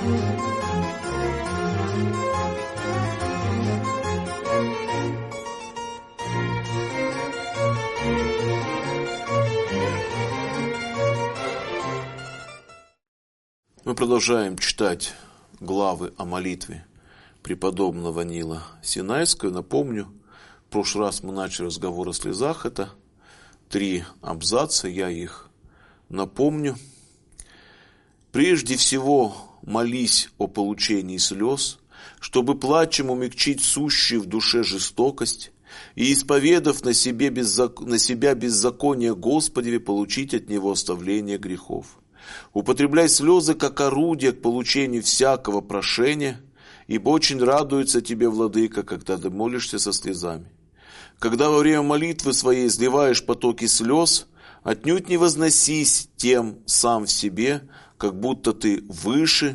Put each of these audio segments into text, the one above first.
Мы продолжаем читать главы о молитве преподобного Нила Синайского. Напомню, в прошлый раз мы начали разговор о слезах. Это 3 абзаца, я их напомню. Прежде всего, молись о получении слез, чтобы плачем умягчить сущую в душе жестокость и, исповедав на себя беззаконие Господеве, получить от Него оставление грехов. Употребляй слезы, как орудие к получению всякого прошения, ибо очень радуется тебе, Владыка, когда ты молишься со слезами. Когда во время молитвы своей изливаешь потоки слез, отнюдь не возносись тем сам в себе, как будто ты выше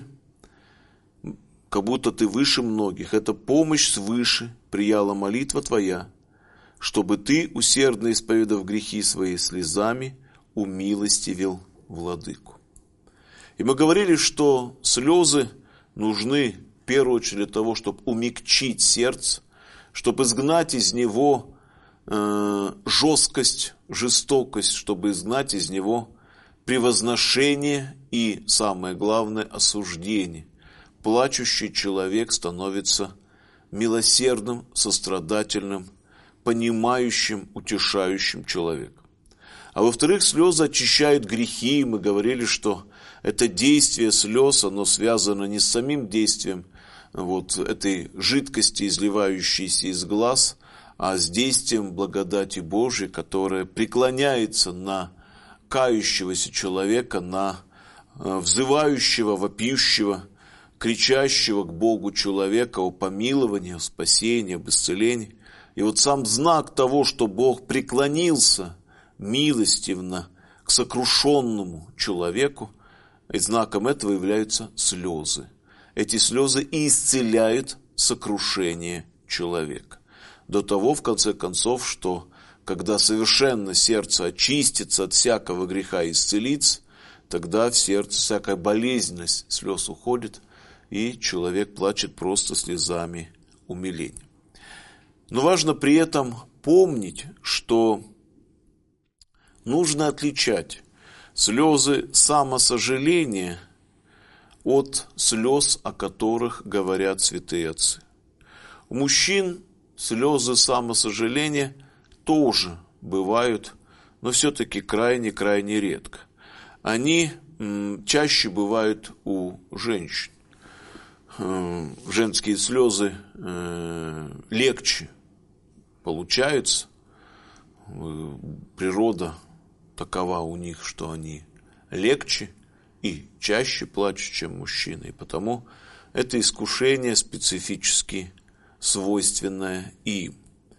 многих. Это помощь свыше прияла молитва твоя, чтобы ты, усердно исповедав грехи свои слезами, умилостивил Владыку. И мы говорили, что слезы нужны в первую очередь для того, чтобы умягчить сердце, чтобы изгнать из него жесткость, жестокость, чтобы изгнать из него превозношение и, самое главное, осуждение. Плачущий человек становится милосердным, сострадательным, понимающим, утешающим человеком. А во-вторых, слезы очищают грехи. Мы говорили, что это действие слез, оно связано не с самим действием этой жидкости, изливающейся из глаз, а с действием благодати Божьей, которая преклоняется на кающегося человека, на взывающего, вопиющего, кричащего к Богу человека о помиловании, о спасении, об исцелении. И вот сам знак того, что Бог преклонился милостивно к сокрушенному человеку, и знаком этого являются слезы. Эти слезы и исцеляют сокрушение человека. До того, в конце концов, что когда совершенно сердце очистится от всякого греха и исцелится, тогда в сердце всякая болезненность слез уходит, и человек плачет просто слезами умиления. Но важно при этом помнить, что нужно отличать слезы самосожаления от слез, о которых говорят святые отцы. У мужчин слезы самосожаления тоже бывают, но все-таки крайне редко. Они чаще бывают у женщин. Женские слезы легче получаются. Природа такова у них, что они легче и чаще плачут, чем мужчины. И потому это искушение специфически свойственное им.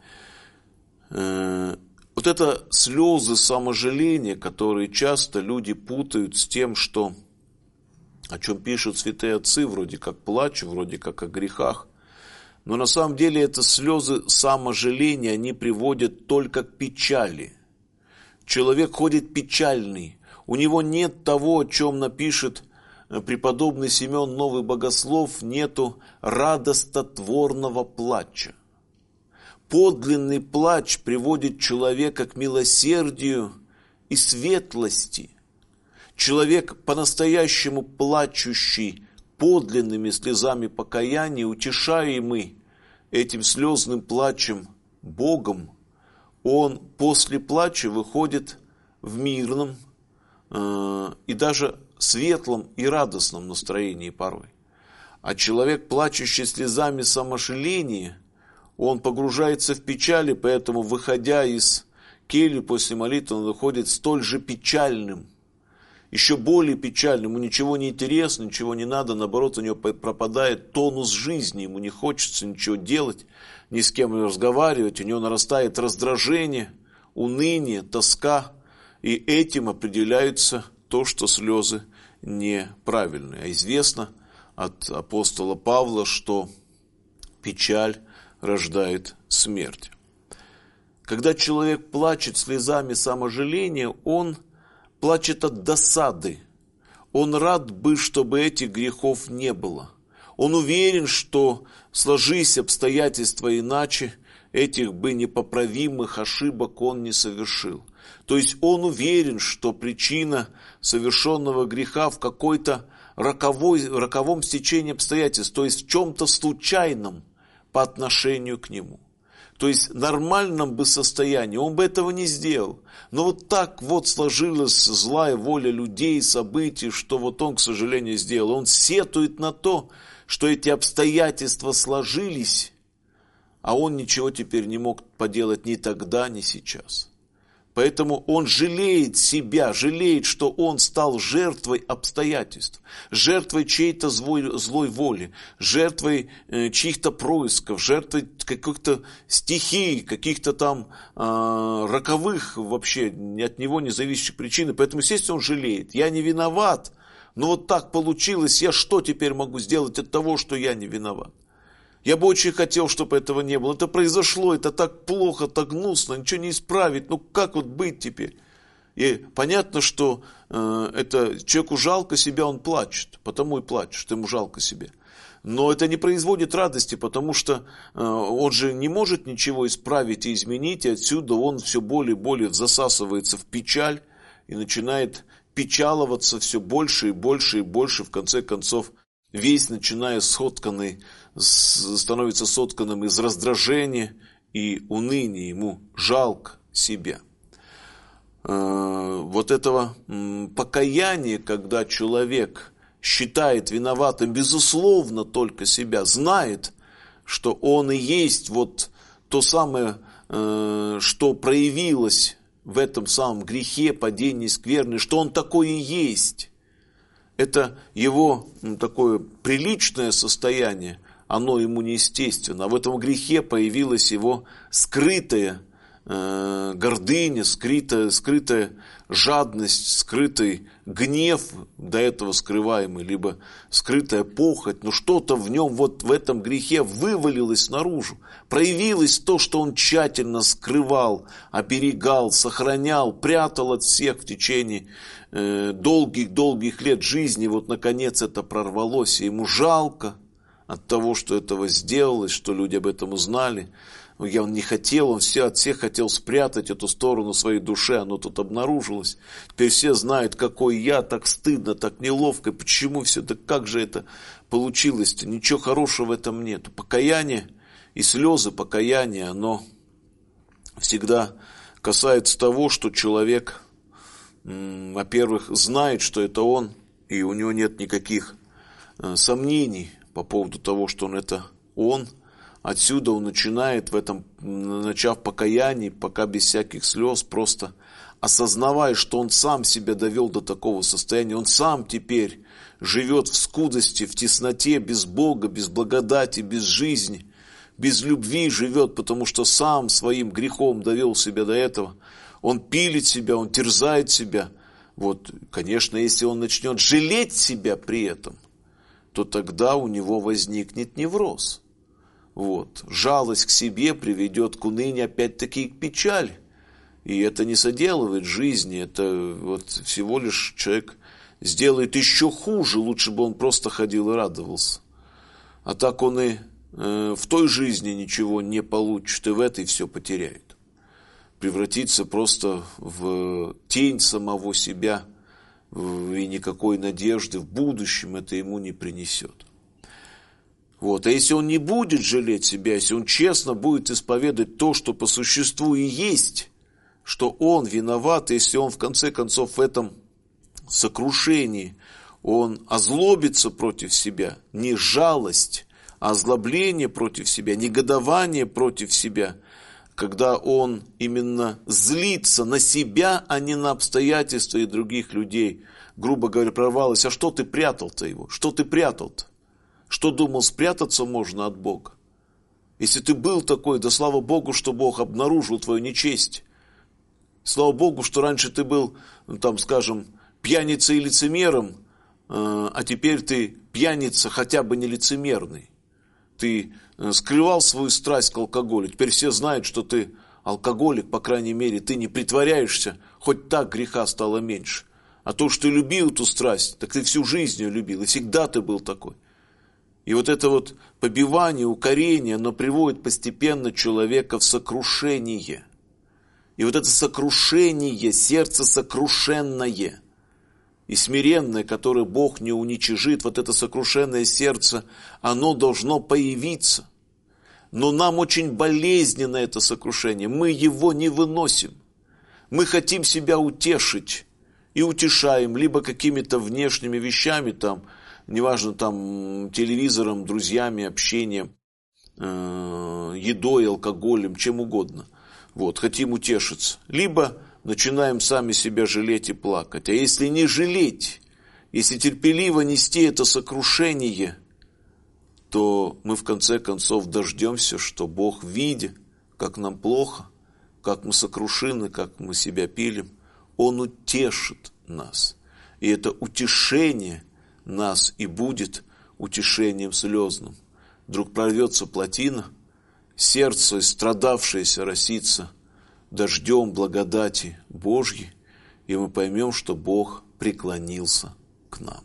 Вот это слезы саможаления, которые часто люди путают с тем, что, о чем пишут святые отцы, вроде как плач, вроде как о грехах. Но на самом деле это слезы саможаления, они приводят только к печали. Человек ходит печальный, у него нет того, о чем напишет преподобный Симеон Новый Богослов, нету радостотворного плача. Подлинный плач приводит человека к милосердию и светлости. Человек, по-настоящему плачущий подлинными слезами покаяния, утешаемый этим слезным плачем Богом, он после плача выходит в мирном и даже светлом и радостном настроении порой. А человек, плачущий слезами саможаления, он погружается в печаль, и поэтому, выходя из кельи после молитвы, он выходит столь же печальным, еще более печальным, ему ничего не интересно, ничего не надо, наоборот, у него пропадает тонус жизни, ему не хочется ничего делать, ни с кем разговаривать, у него нарастает раздражение, уныние, тоска, и этим определяется то, что слезы неправильные. А известно от апостола Павла, что печаль рождает смерть. Когда человек плачет слезами саможаления, он плачет от досады, Он рад бы, чтобы этих грехов не было. Он уверен, что, сложись обстоятельства иначе, этих бы непоправимых ошибок он не совершил. То есть он уверен, что причина совершенного греха в какой-то роковом стечении обстоятельств, то есть в чем-то случайном по отношению к нему. То есть в нормальном бы состоянии он бы этого не сделал. Но вот так вот сложилась злая воля людей, событий, что вот он, к сожалению, сделал. Он сетует на то, что эти обстоятельства сложились, а он ничего теперь не мог поделать ни тогда, ни сейчас. Поэтому он жалеет себя, жалеет, что он стал жертвой обстоятельств, жертвой чьей-то злой воли, жертвой чьих-то происков, жертвой каких-то стихий, каких-то там роковых вообще от него не зависящих причин. Поэтому, естественно, он жалеет. Я не виноват, но вот так получилось, я что теперь могу сделать от того, что я не виноват? Я бы очень хотел, чтобы этого не было. Это произошло, это так плохо, так гнусно, ничего не исправить. Ну как вот быть теперь? И понятно, что это человеку жалко себя, он плачет. Потому и плачет, что ему жалко себя. Но это не производит радости, потому что он же не может ничего исправить и изменить. И отсюда он все более и более засасывается в печаль и начинает печаловаться все больше и больше и больше. В конце концов, весь, начиная становится сотканным из раздражения и уныния, ему жалко себя. Вот этого покаяния, когда человек считает виноватым, безусловно, только себя, знает, что он и есть вот то самое, что проявилось в этом самом грехе, падении скверны, что он такой и есть. Это его такое приличное состояние, оно ему неестественно. А в этом грехе появилась его скрытая гордыня, скрытая жадность, скрытый гнев, до этого скрываемый, либо скрытая похоть. Но что-то в нем вот в этом грехе вывалилось наружу. Проявилось то, что он тщательно скрывал, оберегал, сохранял, прятал от всех в течение долгих лет жизни. Вот наконец это прорвалось, и ему жалко от того, что этого сделалось, что люди об этом узнали. Он не хотел, он от всех хотел спрятать эту сторону своей души, оно тут обнаружилось. Теперь все знают, какой я, так стыдно, так неловко, почему все, да как же это получилось-то, ничего хорошего в этом нет. Покаяние и слезы покаяния, оно всегда касается того, что человек, во-первых, знает, что это он, и у него нет никаких сомнений по поводу того, что это он. Отсюда он начинает в этом, начав покаяние, пока без всяких слез, просто осознавая, что он сам себя довел до такого состояния, он сам теперь живет в скудости, в тесноте, без Бога, без благодати, без жизни, без любви живет, потому что сам своим грехом довел себя до этого. Он пилит себя, он терзает себя. Вот, конечно, если он начнет жалеть себя при этом, то тогда у него возникнет невроз. Вот. Жалость к себе приведет к унынию, опять-таки к печали. И это не соделывает жизни, это вот всего лишь человек сделает еще хуже, лучше бы он просто ходил и радовался. А так он и в той жизни ничего не получит, и в этой все потеряет. Превратится просто в тень самого себя, и никакой надежды в будущем это ему не принесет. Вот. А если он не будет жалеть себя, если он честно будет исповедать то, что по существу и есть, что он виноват, если он в конце концов в этом сокрушении, он озлобится против себя, не жалость, а озлобление против себя, негодование против себя, когда он именно злится на себя, а не на обстоятельства и других людей, грубо говоря, прорвалось, а что ты прятал-то его, что ты прятал-то? Что думал, спрятаться можно от Бога? Если ты был такой, да слава Богу, что Бог обнаружил твою нечесть. Слава Богу, что раньше ты был, там, скажем, пьяницей и лицемером, а теперь ты пьяница хотя бы не лицемерный. Ты скрывал свою страсть к алкоголю. Теперь все знают, что ты алкоголик, по крайней мере, ты не притворяешься, хоть так греха стало меньше. А то, что ты любил эту страсть, так ты всю жизнь ее любил, и всегда ты был такой. И вот это вот побивание, укорение, оно приводит постепенно человека в сокрушение. И вот это сокрушение, сердце сокрушенное и смиренное, которое Бог не уничижит, вот это сокрушенное сердце, оно должно появиться. Но нам очень болезненно это сокрушение, мы его не выносим. Мы хотим себя утешить и утешаем либо какими-то внешними вещами, там, неважно, там, телевизором, друзьями, общением, едой, алкоголем, чем угодно. Вот, хотим утешиться. Либо начинаем сами себя жалеть и плакать. А если не жалеть, если терпеливо нести это сокрушение, то мы в конце концов дождемся, что Бог, видя, как нам плохо, как мы сокрушены, как мы себя пилим, Он утешит нас. И это утешение нас и будет утешением слезным. Вдруг прорвется плотина, сердце, страдавшееся, росится дождем благодати Божьей, и мы поймем, что Бог преклонился к нам.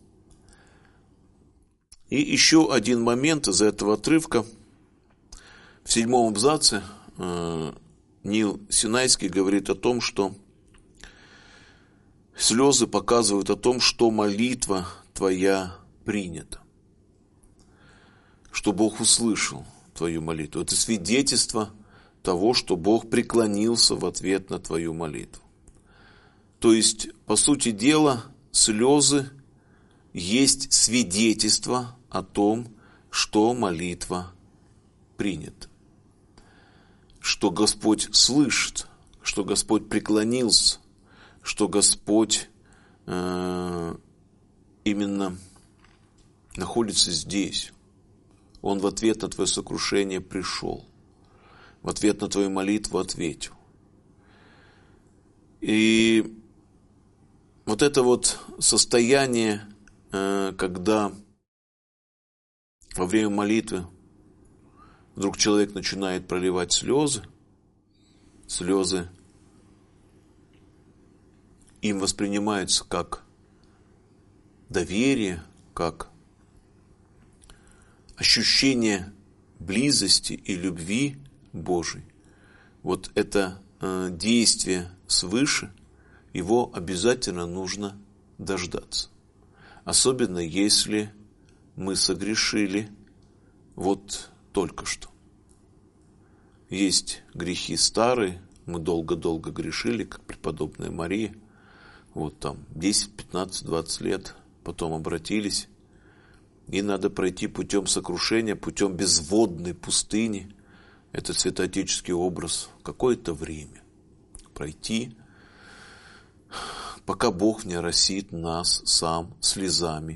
И еще один момент из этого отрывка. В 7 абзаце Нил Синайский говорит о том, что слезы показывают о том, что молитва твоя принята, что Бог услышал твою молитву. Это свидетельство того, что Бог преклонился в ответ на твою молитву. То есть, по сути дела, слезы есть свидетельство о том, что молитва принята, что Господь слышит, что Господь преклонился, что Господь именно находится здесь. Он в ответ на твое сокрушение пришел, в ответ на твою молитву ответил. И вот это вот состояние, когда во время молитвы вдруг человек начинает проливать слезы, слезы им воспринимаются как доверие, как ощущение близости и любви Божией. Вот это действие свыше, его обязательно нужно дождаться. Особенно если мы согрешили вот только что. Есть грехи старые, мы долго-долго грешили, как преподобная Мария. Вот там 10, 15, 20 лет, потом обратились. И надо пройти путем сокрушения, путем безводной пустыни. Это святоотеческий образ. Какое-то время пройти, пока Бог не оросит нас сам слезами,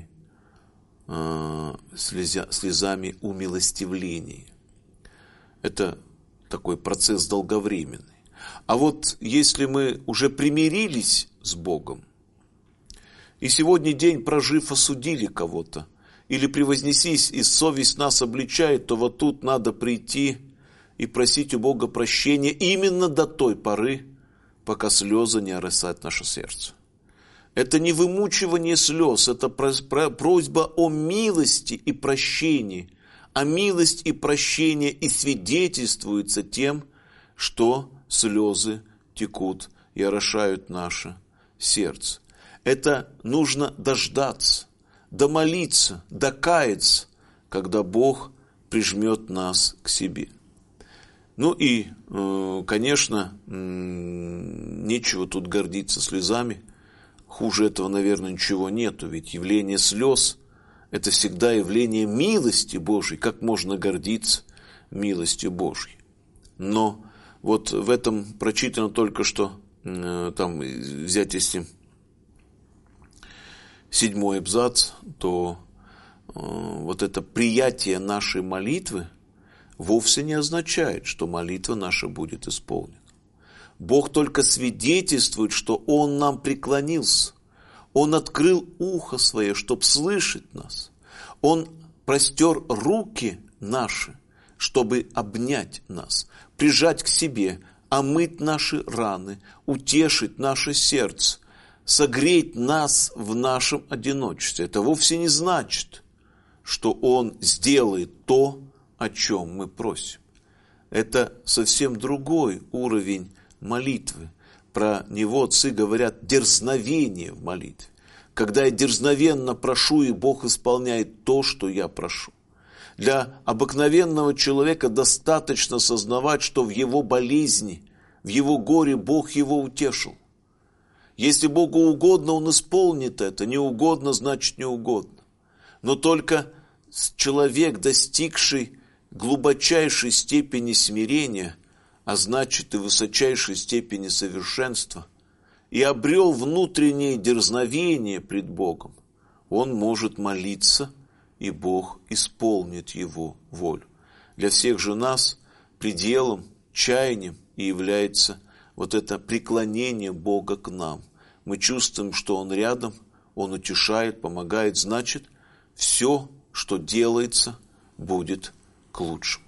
слезами умилостивления. Это такой процесс долговременный. А вот если мы уже примирились с Богом, и сегодня день прожив осудили кого-то, или превознесись, и совесть нас обличает, то вот тут надо прийти и просить у Бога прощения именно до той поры, пока слезы не оросят наше сердце. Это не вымучивание слез, это просьба о милости и прощении. А милость и прощение и свидетельствуется тем, что слезы текут и орошают наше сердце. Это нужно дождаться, домолиться, докаяться, когда Бог прижмет нас к себе. Ну и, конечно, нечего тут гордиться слезами. Хуже этого, наверное, ничего нету, ведь явление слез – это всегда явление милости Божьей. Как можно гордиться милостью Божьей? Но вот в этом прочитано только что, там взять если 7 абзац, то вот это приятие нашей молитвы вовсе не означает, что молитва наша будет исполнена. Бог только свидетельствует, что Он нам преклонился. Он открыл ухо свое, чтобы слышать нас. Он простер руки наши, чтобы обнять нас, прижать к себе, омыть наши раны, утешить наше сердце, согреть нас в нашем одиночестве. Это вовсе не значит, что Он сделает то, о чем мы просим. Это совсем другой уровень молитвы. Про него отцы говорят дерзновение в молитве. Когда я дерзновенно прошу, и Бог исполняет то, что я прошу. Для обыкновенного человека достаточно сознавать, что в его болезни, в его горе Бог его утешил. Если Богу угодно, Он исполнит это. Не угодно, значит не угодно. Но только человек, достигший глубочайшей степени смирения, а значит и высочайшей степени совершенства, и обрел внутреннее дерзновение пред Богом, он может молиться, и Бог исполнит его волю. Для всех же нас пределом, чаянием и является вот это преклонение Бога к нам. Мы чувствуем, что Он рядом, Он утешает, помогает, значит, все, что делается, будет к лучшему.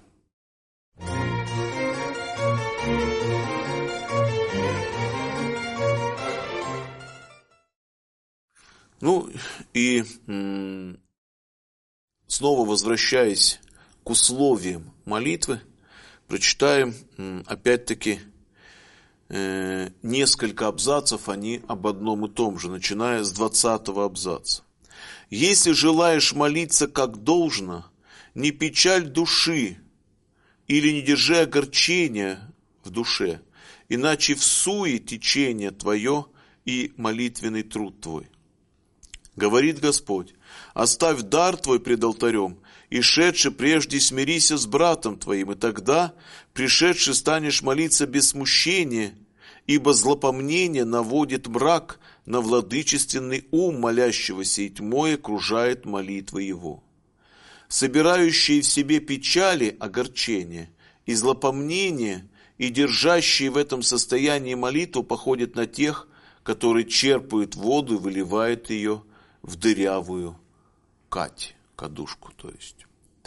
Ну и снова возвращаясь к условиям молитвы, прочитаем опять-таки несколько абзацев, они об одном и том же, начиная с 20-го абзаца. «Если желаешь молиться как должно, не печаль души или не держи огорчения в душе, иначе всуе течение твое и молитвенный труд твой. Говорит Господь, оставь дар твой пред алтарем, и шедши прежде смирися с братом твоим, и тогда, пришедший, станешь молиться без смущения, ибо злопомнение наводит мрак на владычественный ум молящегося, и тьмой окружает молитвы его. Собирающие в себе печали, огорчения и злопомнение, и держащие в этом состоянии молитву, походят на тех, которые черпают воду и выливают ее в дырявую кадушку, то есть.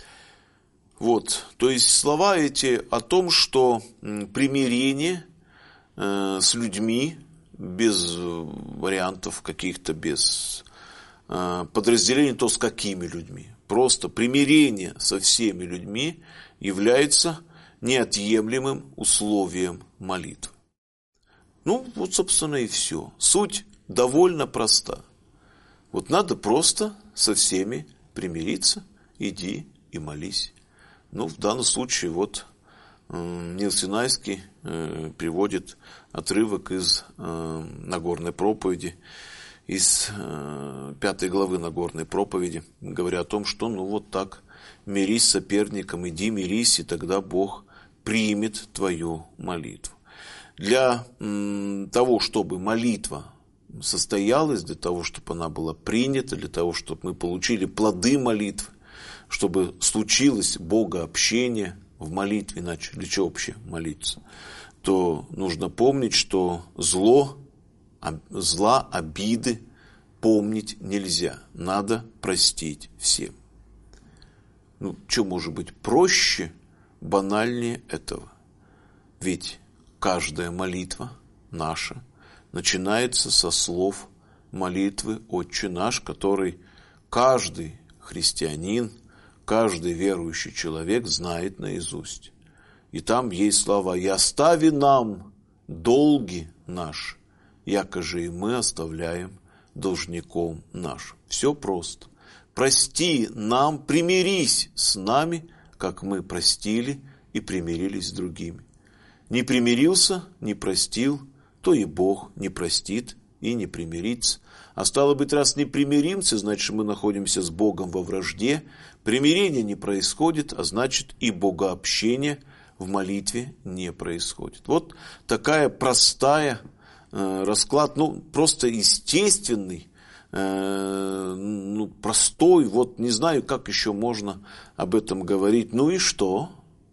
Вот, то есть слова эти о том, что примирение с людьми, без вариантов каких-то, без подразделений, то с какими людьми. Просто примирение со всеми людьми является неотъемлемым условием молитвы. Ну, вот, собственно, и все. Суть довольно проста. Вот надо просто со всеми примириться, иди и молись. Ну, в данном случае вот Нил Синайский приводит отрывок из Нагорной проповеди, из 5 главы Нагорной проповеди, говоря о том, что ну вот так, мирись с соперником, иди мирись, и тогда Бог примет твою молитву. Для того, чтобы молитва состоялась, для того, чтобы она была принята, для того, чтобы мы получили плоды молитвы, чтобы случилось богообщение в молитве, иначе для чего вообще молиться, то нужно помнить, что зла, обиды помнить нельзя. Надо простить всем. Ну, что может быть проще, банальнее этого? Ведь каждая молитва наша начинается со слов молитвы «Отче наш», который каждый христианин, каждый верующий человек знает наизусть. И там есть слова «И остави нам долги наши, якоже и мы оставляем должником нашим». Все просто. Прости нам, примирись с нами, как мы простили и примирились с другими. Не примирился, не простил, то и Бог не простит и не примирится. А стало быть, раз не примиримся, значит, мы находимся с Богом во вражде, примирение не происходит, а значит, и богообщение в молитве не происходит. Вот такая простая расклад, ну, просто естественный, ну, простой, вот не знаю, как еще можно об этом говорить. Ну и что?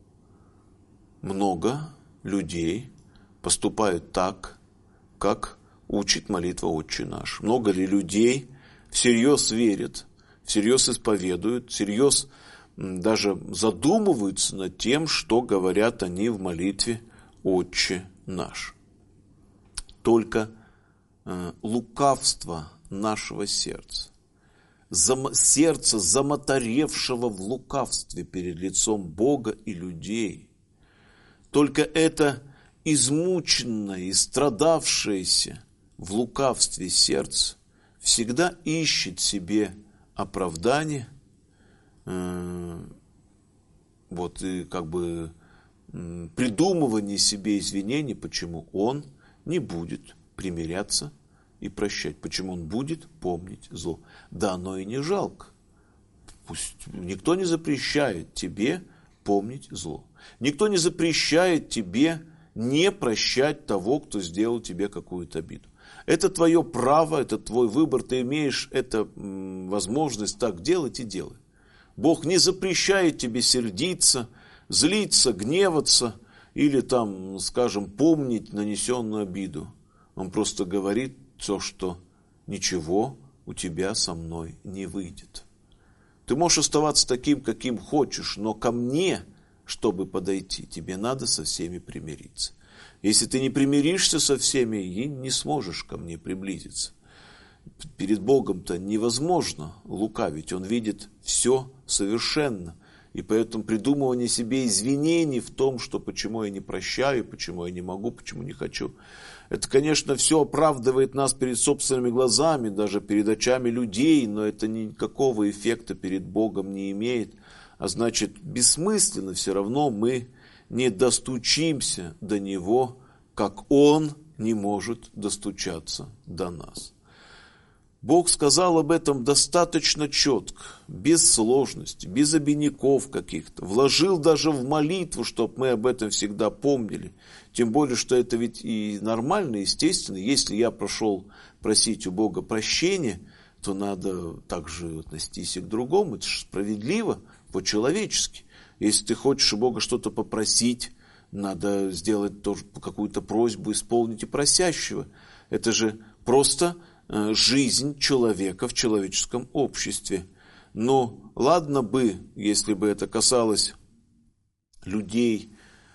Много людей поступают так, как учит молитва «Отче наш». Много ли людей всерьез верят, всерьез исповедуют, всерьез даже задумываются над тем, что говорят они в молитве «Отче наш». Только лукавства нашего сердца. Сердца, замоторевшего в лукавстве перед лицом Бога и людей. Только это измученное и страдавшееся в лукавстве сердце всегда ищет себе оправдание, и придумывание себе извинений, почему он не будет примиряться и прощать, почему он будет помнить зло. Да, оно и не жалко. Пусть никто не запрещает тебе помнить зло. Никто не запрещает тебе не прощать того, кто сделал тебе какую-то обиду. Это твое право, это твой выбор, ты имеешь эту возможность так делать и делай. Бог не запрещает тебе сердиться, злиться, гневаться или помнить нанесенную обиду. Он просто говорит то, что ничего у тебя со мной не выйдет. Ты можешь оставаться таким, каким хочешь, но ко мне, чтобы подойти, тебе надо со всеми примириться. Если ты не примиришься со всеми, и не сможешь ко мне приблизиться. Перед Богом-то невозможно лукавить, Он видит все совершенно. И поэтому придумывание себе извинений в том, что почему я не прощаю, почему я не могу, почему не хочу. Это, конечно, все оправдывает нас перед собственными глазами, даже перед очами людей, но это никакого эффекта перед Богом не имеет. А значит, бессмысленно все равно мы не достучимся до Него, как Он не может достучаться до нас. Бог сказал об этом достаточно четко, без сложности, без обиняков каких-то. Вложил даже в молитву, чтобы мы об этом всегда помнили. Тем более, что это ведь и нормально, естественно. Если я прошел просить у Бога прощения, то надо также отнестись и к другому. Это же справедливо, по-человечески. Если ты хочешь у Бога что-то попросить, надо сделать тоже какую-то просьбу, исполнить и просящего. Это же просто жизнь человека в человеческом обществе. Но ладно бы, если бы это касалось людей,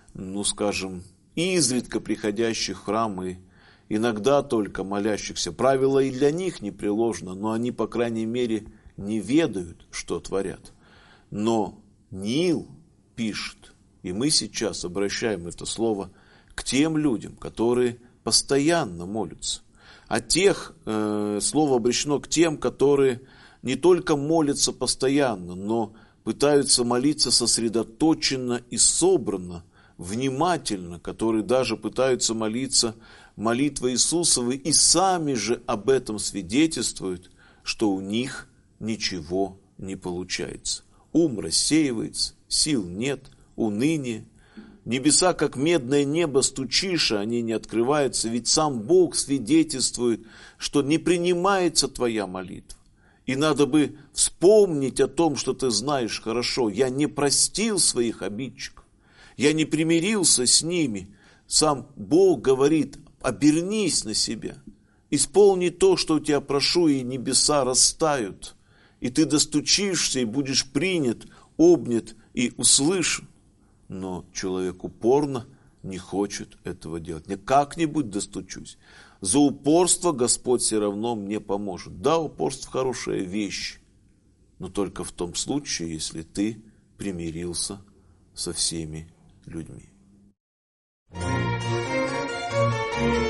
изредка приходящих в храм и иногда только молящихся. Правило и для них непреложно, но они, по крайней мере, не ведают, что творят. Но Нил пишет, и мы сейчас обращаем это слово к тем людям, которые постоянно молятся. А слово обращено к тем, которые не только молятся постоянно, но пытаются молиться сосредоточенно и собранно, внимательно, которые даже пытаются молиться молитвой Иисусовой и сами же об этом свидетельствуют, что у них ничего не получается. Ум рассеивается, сил нет, уныние. Небеса, как медное небо, стучишь, а они не открываются. Ведь сам Бог свидетельствует, что не принимается твоя молитва. И надо бы вспомнить о том, что ты знаешь хорошо. Я не простил своих обидчиков. Я не примирился с ними. Сам Бог говорит, обернись на себя. Исполни то, что у тебя прошу, и небеса растают. И ты достучишься, и будешь принят, обнят и услышан. Но человек упорно не хочет этого делать. Я как-нибудь достучусь. За упорство Господь все равно мне поможет. Да, упорство хорошая вещь, но только в том случае, если ты примирился со всеми людьми.